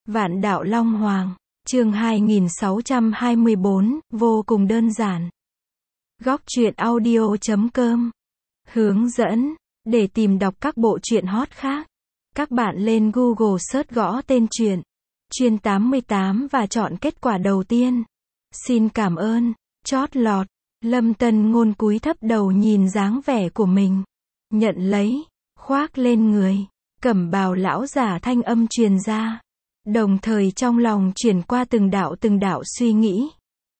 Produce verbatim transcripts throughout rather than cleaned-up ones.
Vạn đạo Long Hoàng, chương hai nghìn sáu trăm hai mươi bốn, vô cùng đơn giản. Góc truyện audio chấm com. Hướng dẫn, để tìm đọc các bộ truyện hot khác, các bạn lên Google search gõ tên truyện, Truyện tám mươi tám và chọn kết quả đầu tiên. Xin cảm ơn, chót lọt. Lâm Tân Ngôn cúi thấp đầu nhìn dáng vẻ của mình. Nhận lấy, khoác lên người. Cẩm bào lão giả thanh âm truyền ra. Đồng thời trong lòng chuyển qua từng đạo từng đạo suy nghĩ.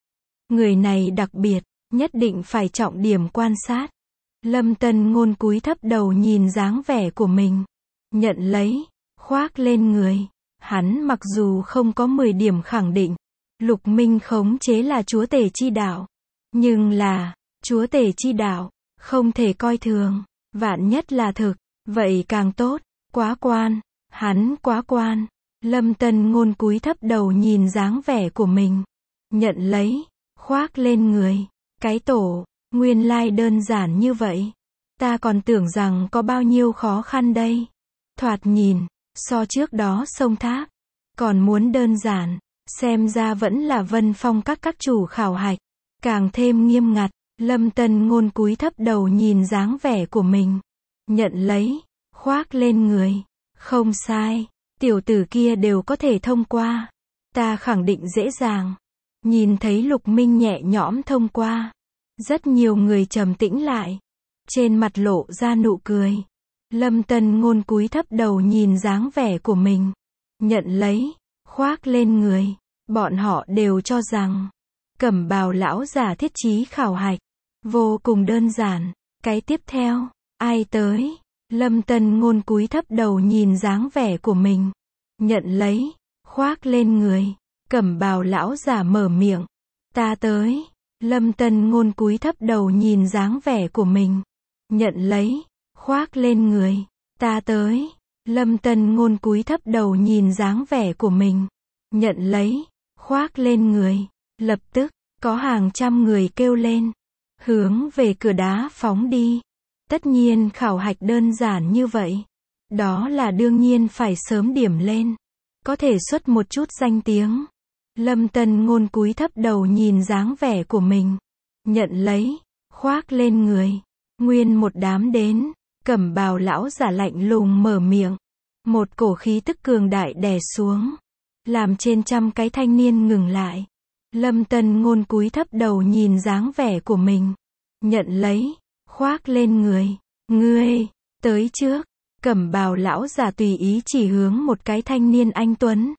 Người này đặc biệt, nhất định phải trọng điểm quan sát. Lâm Tân Ngôn cúi thấp đầu nhìn dáng vẻ của mình. Nhận lấy, khoác lên người. Hắn mặc dù không có mười điểm khẳng định, Lục Minh khống chế là chúa tể chi đạo. Nhưng là, chúa tể chi đạo, không thể coi thường. Vạn nhất là thực, vậy càng tốt. Quá quan, hắn quá quan. Lâm Tân Ngôn cúi thấp đầu nhìn dáng vẻ của mình. Nhận lấy, khoác lên người. Cái tổ, nguyên lai đơn giản như vậy. Ta còn tưởng rằng có bao nhiêu khó khăn đây. Thoạt nhìn, so trước đó sông thác, còn muốn đơn giản, xem ra vẫn là Vân Phong các các chủ khảo hạch, càng thêm nghiêm ngặt. Lâm Tân Ngôn cúi thấp đầu nhìn dáng vẻ của mình. Nhận lấy, khoác lên người. Không sai, tiểu tử kia đều có thể thông qua. Ta khẳng định dễ dàng. Nhìn thấy Lục Minh nhẹ nhõm thông qua. Rất nhiều người trầm tĩnh lại. Trên mặt lộ ra nụ cười. Lâm Tân Ngôn cúi thấp đầu nhìn dáng vẻ của mình. Nhận lấy, khoác lên người. Bọn họ đều cho rằng, Cẩm bào lão giả thiết chí khảo hạch. Vô cùng đơn giản. Cái tiếp theo, ai tới? Lâm Tân Ngôn cúi thấp đầu nhìn dáng vẻ của mình. Nhận lấy, khoác lên người. Cẩm bào lão giả mở miệng. Ta tới. Lâm Tân Ngôn cúi thấp đầu nhìn dáng vẻ của mình. Nhận lấy, khoác lên người. Ta tới. Lâm Tân Ngôn cúi thấp đầu nhìn dáng vẻ của mình. Nhận lấy, khoác lên người. Lập tức, có hàng trăm người kêu lên. Hướng về cửa đá phóng đi. Tất nhiên khảo hạch đơn giản như vậy. Đó là đương nhiên phải sớm điểm lên. Có thể xuất một chút danh tiếng. Lâm Tân Ngôn cúi thấp đầu nhìn dáng vẻ của mình. Nhận lấy, khoác lên người. Nguyên một đám đến. Cẩm bào lão giả lạnh lùng mở miệng. Một cổ khí tức cường đại đè xuống. Làm trên trăm cái thanh niên ngừng lại. Lâm Tân Ngôn cúi thấp đầu nhìn dáng vẻ của mình. Nhận lấy, khoác lên người. Ngươi, tới trước. Cẩm bào lão giả tùy ý chỉ hướng một cái thanh niên anh tuấn.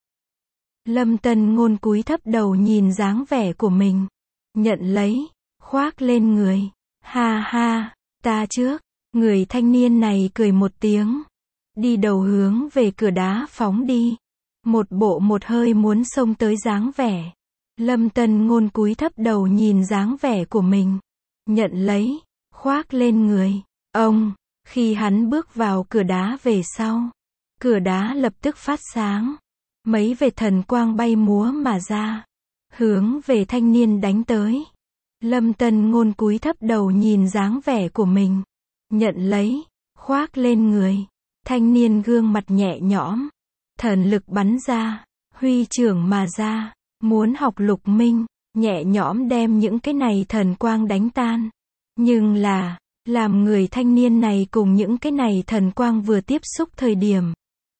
Lâm Tân Ngôn cúi thấp đầu nhìn dáng vẻ của mình. Nhận lấy, khoác lên người. Ha ha, ta trước. Người thanh niên này cười một tiếng. Đi đầu hướng về cửa đá phóng đi. Một bộ một hơi muốn xông tới dáng vẻ. Lâm Tân Ngôn cúi thấp đầu nhìn dáng vẻ của mình. Nhận lấy, khoác lên người. Ông, khi hắn bước vào cửa đá về sau, cửa đá lập tức phát sáng. Mấy vệt thần quang bay múa mà ra, hướng về thanh niên đánh tới. Lâm Tân Ngôn cúi thấp đầu nhìn dáng vẻ của mình. Nhận lấy, khoác lên người. Thanh niên gương mặt nhẹ nhõm. Thần lực bắn ra, huy trưởng mà ra. Muốn học Lục Minh, nhẹ nhõm đem những cái này thần quang đánh tan. Nhưng là, làm người thanh niên này cùng những cái này thần quang vừa tiếp xúc thời điểm.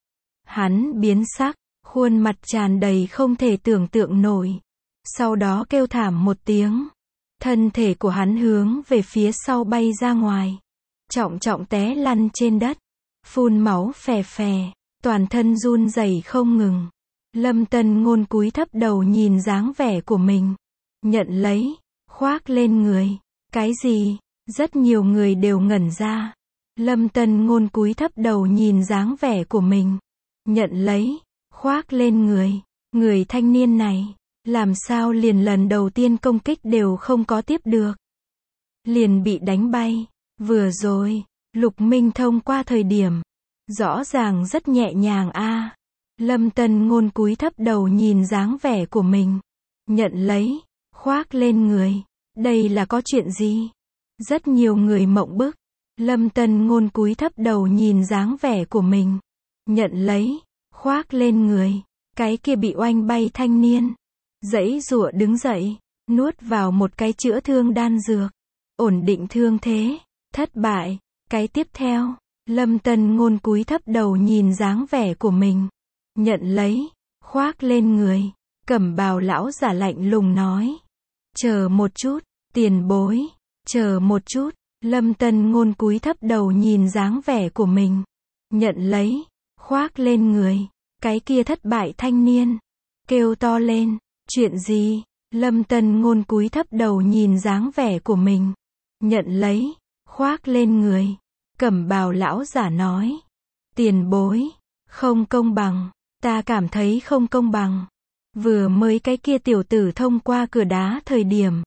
Hắn biến sắc, khuôn mặt tràn đầy không thể tưởng tượng nổi. Sau đó kêu thảm một tiếng. Thân thể của hắn hướng về phía sau bay ra ngoài. Trọng trọng té lăn trên đất. Phun máu phè phè, toàn thân run rẩy không ngừng. Lâm Tân Ngôn cúi thấp đầu nhìn dáng vẻ của mình. Nhận lấy, khoác lên người. Cái gì? Rất nhiều người đều ngẩn ra. Lâm Tân Ngôn cúi thấp đầu nhìn dáng vẻ của mình. Nhận lấy, khoác lên người. Người thanh niên này, làm sao liền lần đầu tiên công kích đều không có tiếp được. Liền bị đánh bay. Vừa rồi, Lục Minh thông qua thời điểm. Rõ ràng rất nhẹ nhàng a. À. Lâm Tân Ngôn cúi thấp đầu nhìn dáng vẻ của mình. Nhận lấy, khoác lên người. Đây là có chuyện gì? Rất nhiều người mộng bức. Lâm Tân Ngôn cúi thấp đầu nhìn dáng vẻ của mình. Nhận lấy, khoác lên người. Cái kia bị oanh bay thanh niên, giãy giụa đứng dậy, nuốt vào một cái chữa thương đan dược, ổn định thương thế. Thất bại. Cái tiếp theo, Lâm Tân Ngôn cúi thấp đầu nhìn dáng vẻ của mình, nhận lấy, khoác lên người. Cẩm bào lão giả lạnh lùng nói, chờ một chút, tiền bối, chờ một chút. Lâm Tân Ngôn cúi thấp đầu nhìn dáng vẻ của mình, nhận lấy, khoác lên người. Cái kia thất bại thanh niên kêu to lên, chuyện gì? Lâm Tân Ngôn cúi thấp đầu nhìn dáng vẻ của mình, nhận lấy, khoác lên người. Cẩm bào lão giả nói, tiền bối, không công bằng, ta cảm thấy không công bằng. Vừa mới cái kia tiểu tử thông qua cửa đá thời điểm,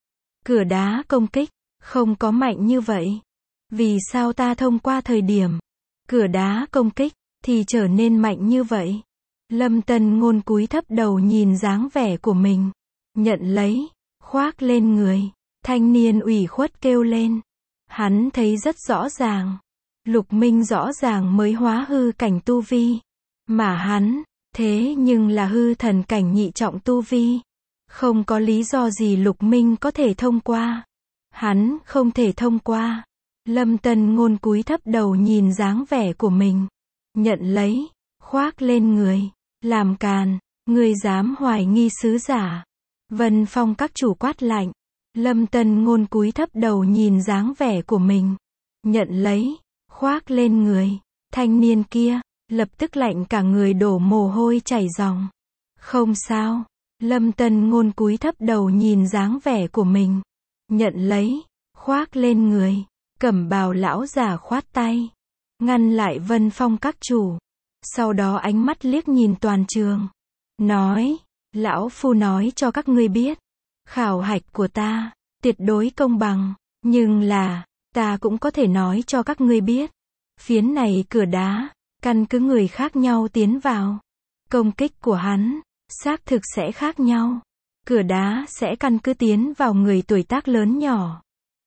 cửa đá công kích không có mạnh như vậy. Vì sao ta thông qua thời điểm cửa đá công kích thì trở nên mạnh như vậy? Lâm Tân Ngôn cúi thấp đầu nhìn dáng vẻ của mình, nhận lấy, khoác lên người. Thanh niên ủy khuất kêu lên. Hắn thấy rất rõ ràng, Lục Minh rõ ràng mới hóa hư cảnh tu vi, mà hắn, thế nhưng là hư thần cảnh nhị trọng tu vi. Không có lý do gì Lục Minh có thể thông qua. Hắn không thể thông qua. Lâm Tân Ngôn cúi thấp đầu nhìn dáng vẻ của mình, nhận lấy, khoác lên người. Làm càn, ngươi dám hoài nghi sứ giả? Vân Phong các chủ quát lạnh. Lâm Tân Ngôn cúi thấp đầu nhìn dáng vẻ của mình, nhận lấy, khoác lên người. Thanh niên kia, lập tức lạnh cả người đổ mồ hôi chảy ròng. Không sao. Lâm Tân Ngôn cúi thấp đầu nhìn dáng vẻ của mình, nhận lấy, khoác lên người. Cẩm bào lão giả khoát tay, ngăn lại Vân Phong các chủ. Sau đó ánh mắt liếc nhìn toàn trường, nói, lão phu nói cho các ngươi biết, khảo hạch của ta, tuyệt đối công bằng, nhưng là, ta cũng có thể nói cho các ngươi biết, phiến này cửa đá, căn cứ người khác nhau tiến vào, công kích của hắn, xác thực sẽ khác nhau. Cửa đá sẽ căn cứ tiến vào người tuổi tác lớn nhỏ,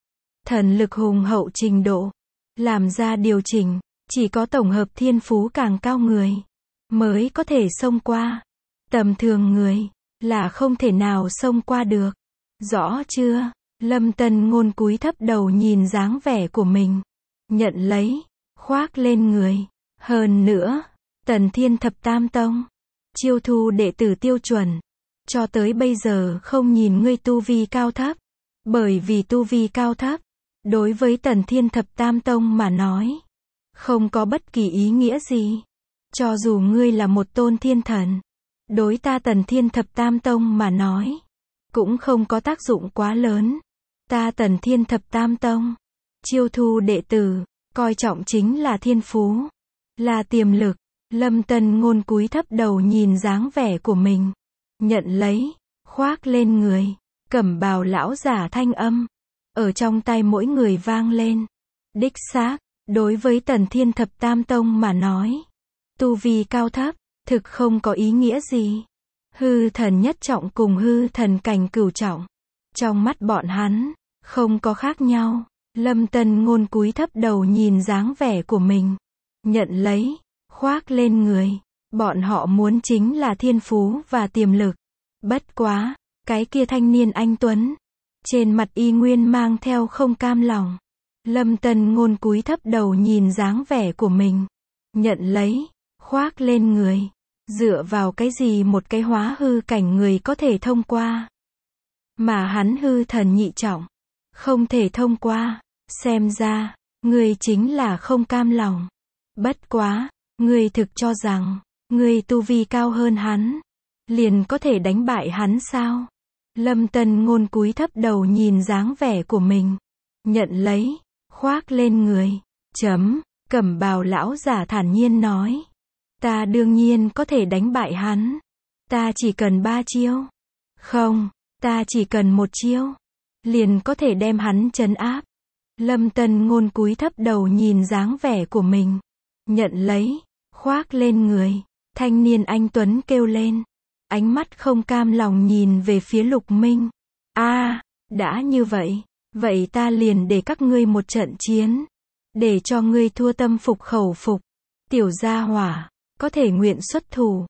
thần lực hùng hậu trình độ, làm ra điều chỉnh. Chỉ có tổng hợp thiên phú càng cao người mới có thể xông qua. Tầm thường người là không thể nào xông qua được. Rõ chưa? Lâm Tân Ngôn cúi thấp đầu nhìn dáng vẻ của mình, nhận lấy, khoác lên người. Hơn nữa, Tần Thiên Thập Tam Tông chiêu thu đệ tử tiêu chuẩn, cho tới bây giờ không nhìn ngươi tu vi cao thấp, bởi vì tu vi cao thấp đối với Tần Thiên Thập Tam Tông mà nói, không có bất kỳ ý nghĩa gì. Cho dù ngươi là một tôn thiên thần, đối ta Tần Thiên Thập Tam Tông mà nói, cũng không có tác dụng quá lớn. Ta Tần Thiên Thập Tam Tông, chiêu thu đệ tử, coi trọng chính là thiên phú, là tiềm lực. Lâm Tân Ngôn cúi thấp đầu nhìn dáng vẻ của mình, nhận lấy, khoác lên người. Cẩm bào lão giả thanh âm, ở trong tay mỗi người vang lên. Đích xác. Đối với Tần Thiên Thập Tam Tông mà nói, tu vi cao thấp, thực không có ý nghĩa gì. Hư thần nhất trọng cùng hư thần cảnh cửu trọng, trong mắt bọn hắn, không có khác nhau. Lâm Tân Ngôn cúi thấp đầu nhìn dáng vẻ của mình, nhận lấy, khoác lên người. Bọn họ muốn chính là thiên phú và tiềm lực. Bất quá, cái kia thanh niên anh tuấn, trên mặt y nguyên mang theo không cam lòng. Lâm Tân Ngôn cúi thấp đầu nhìn dáng vẻ của mình, nhận lấy, khoác lên người. Dựa vào cái gì một cái hóa hư cảnh người có thể thông qua, mà hắn hư thần nhị trọng không thể thông qua? Xem ra, ngươi chính là không cam lòng. Bất quá, ngươi thực cho rằng, ngươi tu vi cao hơn hắn, liền có thể đánh bại hắn sao? Lâm Tân Ngôn cúi thấp đầu nhìn dáng vẻ của mình, nhận lấy, khoác lên người. Chấm, Cẩm bào lão giả thản nhiên nói. Ta đương nhiên có thể đánh bại hắn. Ta chỉ cần ba chiêu. Không, ta chỉ cần một chiêu, liền có thể đem hắn trấn áp. Lâm Tân Ngôn cúi thấp đầu nhìn dáng vẻ của mình, nhận lấy, khoác lên người. Thanh niên anh tuấn kêu lên, ánh mắt không cam lòng nhìn về phía Lục Minh. A, à, đã như vậy, vậy ta liền để các ngươi một trận chiến, để cho ngươi thua tâm phục khẩu phục. Tiểu gia hỏa, có thể nguyện xuất thủ.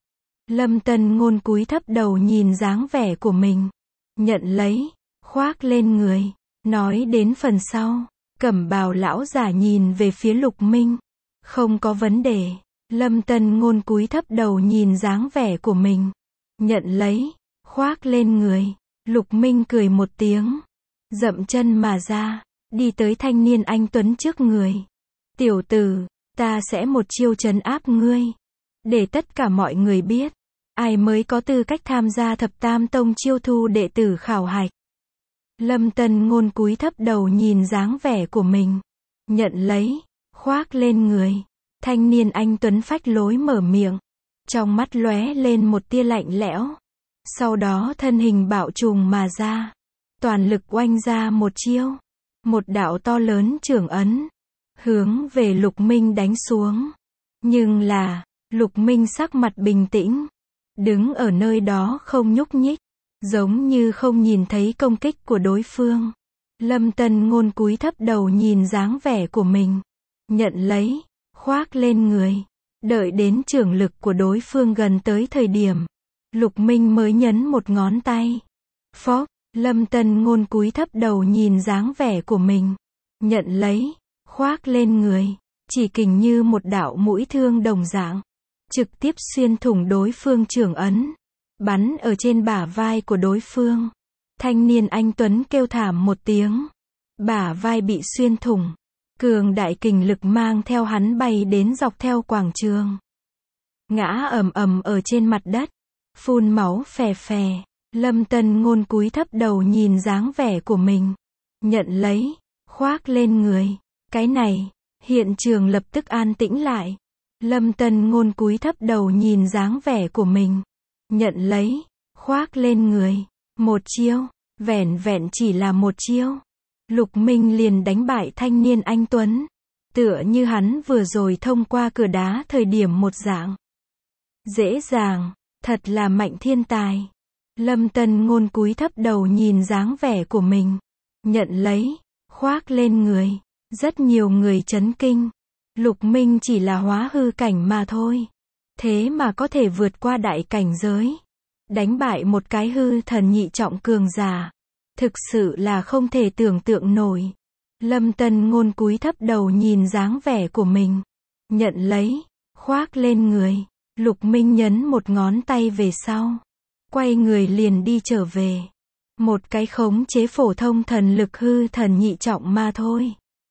Lâm Tân Ngôn cúi thấp đầu nhìn dáng vẻ của mình. Nhận lấy, khoác lên người. Nói đến phần sau, Cẩm Bào lão giả nhìn về phía Lục Minh. Không có vấn đề. Lâm Tân Ngôn cúi thấp đầu nhìn dáng vẻ của mình. Nhận lấy, khoác lên người. Lục Minh cười một tiếng. Dậm chân mà ra, đi tới thanh niên anh tuấn trước người. Tiểu tử, ta sẽ một chiêu trấn áp ngươi. Để tất cả mọi người biết, ai mới có tư cách tham gia thập tam tông chiêu thu đệ tử khảo hạch. Lâm Tân Ngôn cúi thấp đầu nhìn dáng vẻ của mình. Nhận lấy, khoác lên người. Thanh niên anh tuấn phách lối mở miệng. Trong mắt lóe lên một tia lạnh lẽo. Sau đó thân hình bạo trùng mà ra. Toàn lực oanh ra một chiêu. Một đạo to lớn chưởng ấn. Hướng về Lục Minh đánh xuống. Nhưng là, Lục Minh sắc mặt bình tĩnh. Đứng ở nơi đó không nhúc nhích. Giống như không nhìn thấy công kích của đối phương. Lâm Tân Ngôn cúi thấp đầu nhìn dáng vẻ của mình. Nhận lấy, khoác lên người. Đợi đến chưởng lực của đối phương gần tới thời điểm. Lục Minh mới nhấn một ngón tay. Phốc, Lâm Tân Ngôn cúi thấp đầu nhìn dáng vẻ của mình. Nhận lấy, khoác lên người. Chỉ kình như một đạo mũi thương đồng dạng. Trực tiếp xuyên thủng đối phương chưởng ấn. Bắn ở trên bả vai của đối phương. Thanh niên anh tuấn kêu thảm một tiếng. Bả vai bị xuyên thủng. Cường đại kình lực mang theo hắn bay đến dọc theo quảng trường. Ngã ầm ầm ở trên mặt đất. Phun máu phè phè. Lâm Tân Ngôn cúi thấp đầu nhìn dáng vẻ của mình. Nhận lấy, khoác lên người. Cái này, hiện trường lập tức an tĩnh lại. Lâm Tân Ngôn cúi thấp đầu nhìn dáng vẻ của mình. Nhận lấy, khoác lên người. Một chiêu, vẻn vẹn chỉ là một chiêu. Lục Minh liền đánh bại thanh niên anh tuấn. Tựa như hắn vừa rồi thông qua cửa đá thời điểm một dạng. Dễ dàng, thật là mạnh thiên tài. Lâm Tân Ngôn cúi thấp đầu nhìn dáng vẻ của mình. Nhận lấy, khoác lên người. Rất nhiều người chấn kinh. Lục Minh chỉ là hóa hư cảnh mà thôi. Thế mà có thể vượt qua đại cảnh giới. Đánh bại một cái hư thần nhị trọng cường giả. Thực sự là không thể tưởng tượng nổi. Lâm Tân Ngôn cúi thấp đầu nhìn dáng vẻ của mình. Nhận lấy, khoác lên người. Lục Minh nhấn một ngón tay về sau. Quay người liền đi trở về. Một cái khống chế phổ thông thần lực hư thần nhị trọng mà thôi.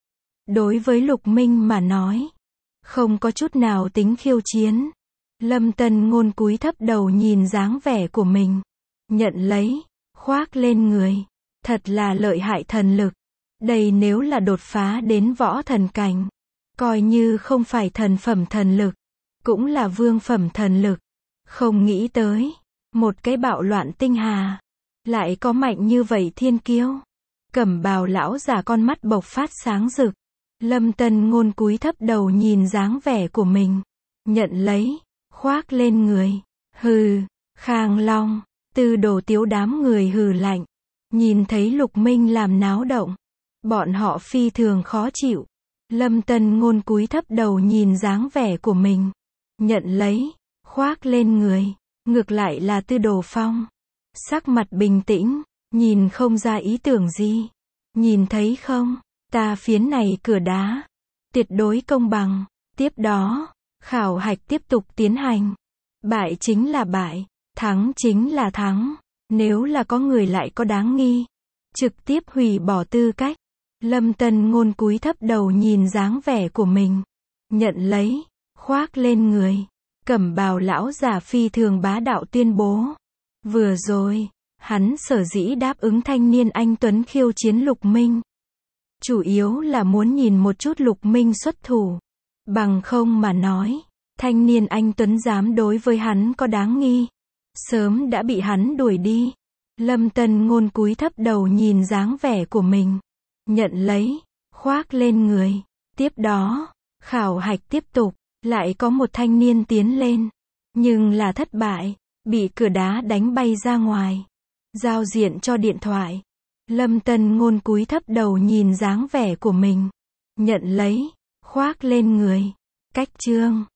Đối với Lục Minh mà nói, không có chút nào tính khiêu chiến. Lâm Tân Ngôn cúi thấp đầu nhìn dáng vẻ của mình. Nhận lấy, khoác lên người. Thật là lợi hại thần lực. Đây nếu là đột phá đến võ thần cảnh. Coi như không phải thần phẩm thần lực. Cũng là vương phẩm thần lực. Không nghĩ tới. Một cái bạo loạn tinh hà. Lại có mạnh như vậy thiên kiêu. Cẩm Bào lão giả con mắt bộc phát sáng rực. Lâm Tân Ngôn cúi thấp đầu nhìn dáng vẻ của mình. Nhận lấy, khoác lên người. Hừ, Khang Long, Tư Đồ Tiếu đám người hừ lạnh. Nhìn thấy Lục Minh làm náo động. Bọn họ phi thường khó chịu. Lâm Tân Ngôn cúi thấp đầu nhìn dáng vẻ của mình. Nhận lấy, khoác lên người. Ngược lại là Tư Đồ Phong. Sắc mặt bình tĩnh, nhìn không ra ý tưởng gì. Nhìn thấy không, ta phiến này cửa đá. Tuyệt đối công bằng. Tiếp đó, khảo hạch tiếp tục tiến hành. Bại chính là bại, thắng chính là thắng. Nếu là có người lại có đáng nghi, trực tiếp hủy bỏ tư cách. Lâm Tân Ngôn cúi thấp đầu nhìn dáng vẻ của mình. Nhận lấy, khoác lên người. Cẩm Bào lão giả phi thường bá đạo tuyên bố. Vừa rồi, hắn sở dĩ đáp ứng thanh niên anh tuấn khiêu chiến Lục Minh. Chủ yếu là muốn nhìn một chút Lục Minh xuất thủ. Bằng không mà nói, thanh niên anh tuấn dám đối với hắn có đáng nghi. Sớm đã bị hắn đuổi đi. Lâm Tân Ngôn cúi thấp đầu nhìn dáng vẻ của mình. Nhận lấy, khoác lên người. Tiếp đó, khảo hạch tiếp tục. Lại có một thanh niên tiến lên. Nhưng là thất bại. Bị cửa đá đánh bay ra ngoài. Giao diện cho điện thoại. Lâm Tân Ngôn cúi thấp đầu nhìn dáng vẻ của mình. Nhận lấy, khoác lên người. Cách chương